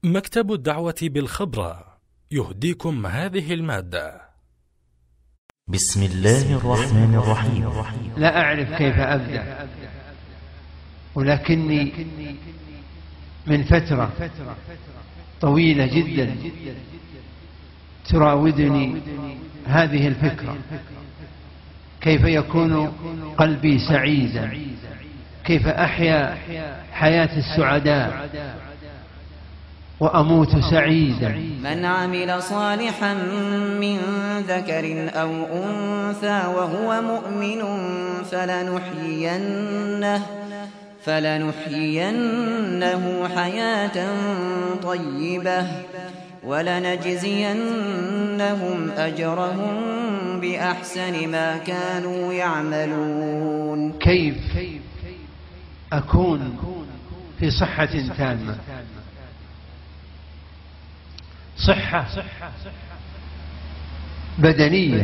مكتب الدعوة بالخبرة يهديكم هذه المادة. بسم الله الرحمن الرحيم. لا أعرف كيف أبدأ، ولكني من فترة طويلة جدا تراودني هذه الفكرة: كيف يكون قلبي سعيدا، كيف أحيا حياة السعداء وأموت سعيدا. من عمل صالحا من ذكر أو أنثى وهو مؤمن فلنحيينه حياة طيبة ولنجزينهم أجرهم بأحسن ما كانوا يعملون. كيف أكون في صحة تامة؟ صحة بدنية،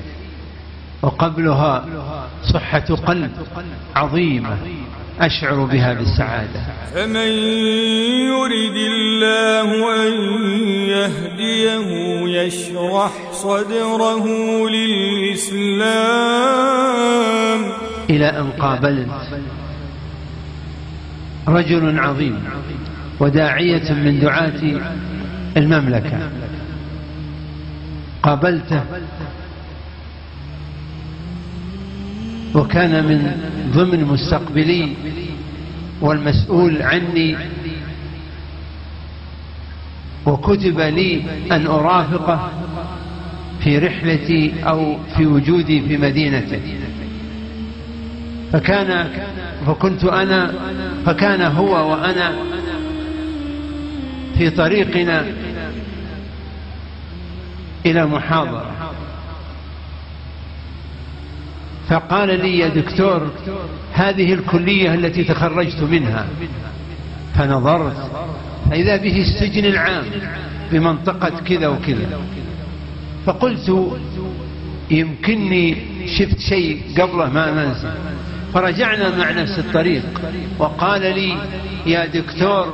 وقبلها صحة قلب عظيمة أشعر بها بالسعادة. فمن يرد الله أن يهديه يشرح صدره للإسلام. إلى أن قابلت رجل عظيم وداعية من دعاة المملكة، قابلته وكان من ضمن مستقبلي والمسؤول عني، وكتب لي أن أرافقه في رحلتي أو في وجودي في مدينته، فكان هو وأنا في طريقنا إلى محاضرة، فقال لي: يا دكتور، هذه الكلية التي تخرجت منها. فنظرت فإذا به السجن العام بمنطقة كذا وكذا، فقلت يمكنني شفت شيء قبله ما ننسى. فرجعنا مع نفس الطريق، وقال لي: يا دكتور،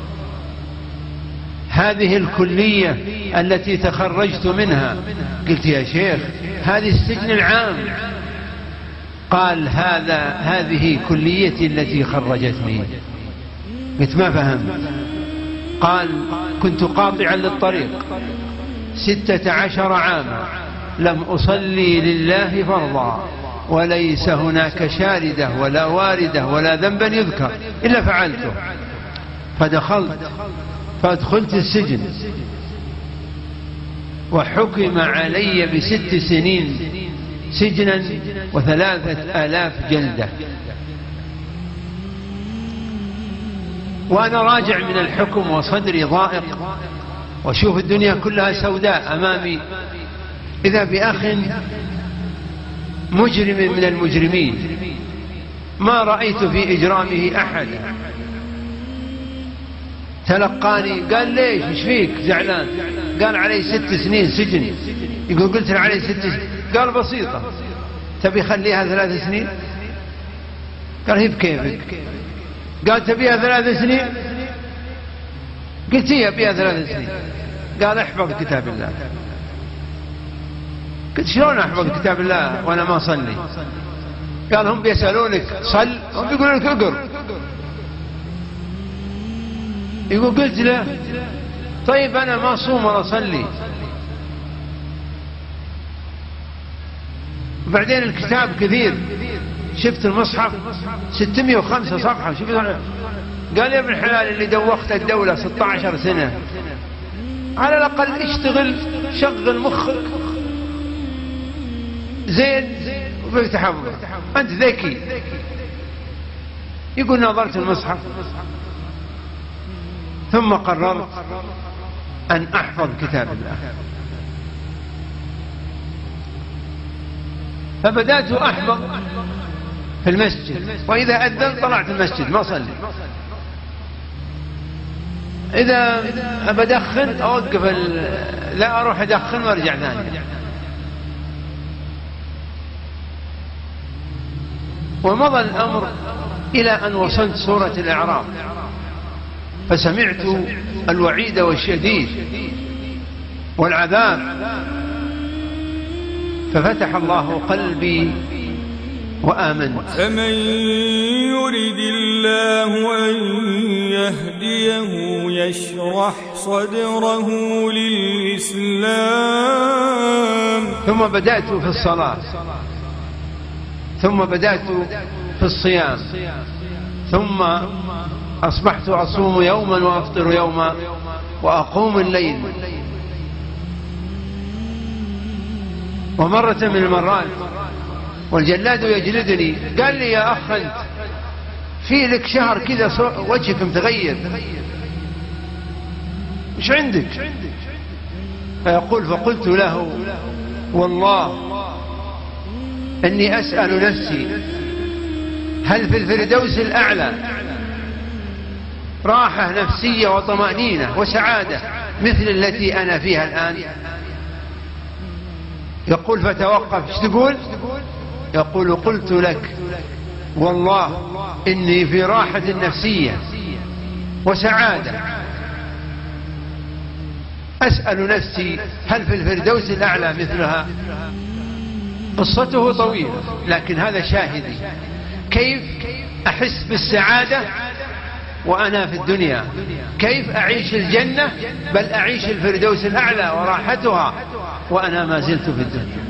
هذه الكلية التي تخرجت منها. قلت: يا شيخ، هذه السجن العام. قال: هذه كليتي التي خرجتني. قلت: ما فهمت. قال: كنت قاطعا للطريق 16 عاما لم أصلي لله فرضا، وليس هناك شاردة ولا واردة ولا ذنبا يذكر إلا فعلته. فأدخلت السجن وحكم علي ب6 سنين سجنا و3000 جلدة. وأنا راجع من الحكم وصدري ضائق، وشوف الدنيا كلها سوداء أمامي، إذا بأخ مجرم من المجرمين ما رأيت في إجرامه أحدا. تلقاني قال: ليش؟ ايش فيك زعلان؟ قال: علي 6 سنين سجن. قلت له: علي 6 سنين. قال: بسيطة، تبي خليها 3 سنين؟ قال: هي بكيفك. قال: تبيها 3 سنين؟ قلت: هي أبيها 3 سنين. قال: احفظ كتاب الله. قلت: شلون احفظ كتاب الله وانا ما اصلي؟ قال: هم بيسألونك صل، هم بيقولون لك اقر. قلت له: طيب أنا ما أصوم ولا أصلي. وبعدين الكتاب كثير، شفت المصحف 605 صفحة. قال: يا ابن الحلال، اللي دوخت الدولة 16 سنة، على الأقل اشتغل، شغل مخك زين وبيفتح حفظك، أنت ذكي. يقول: نظرت المصحف ثم قررت أن أحفظ كتاب الله، فبدأت أحفظ في المسجد، وإذا أذن طلعت المسجد ما أصلي. إذا بدخن أوقف لا أروح أدخن وأرجع ثاني. ومضى الأمر إلى أن وصلت سورة الأعراف، فسمعت الوعيد والشديد والعذاب، ففتح الله قلبي وآمنت. فمن يرد الله أن يهديه يشرح صدره للإسلام. ثم بدأت في الصلاة، ثم بدأت في الصيام، ثم أصبحت أصوم يوما وأفطر يوما وأقوم الليل. ومرة من المرات والجلاد يجلدني قال لي يا أخ أنت في لك شهر كذا وجهك متغير، مش عندك؟ فيقول فقلت له والله إني أسأل نفسي هل في الفردوس الأعلى راحة نفسية وطمأنينة وسعادة مثل التي أنا فيها الآن؟ يقول فتوقف. ايش تقول؟ يقول قلت لك والله إني في راحة نفسية وسعادة، أسأل نفسي هل في الفردوس الأعلى مثلها؟ قصته طويلة لكن هذا شاهدي كيف أحس بالسعادة وأنا في الدنيا، كيف أعيش الجنة بل أعيش الفردوس الأعلى وراحتها وأنا ما زلت في الدنيا.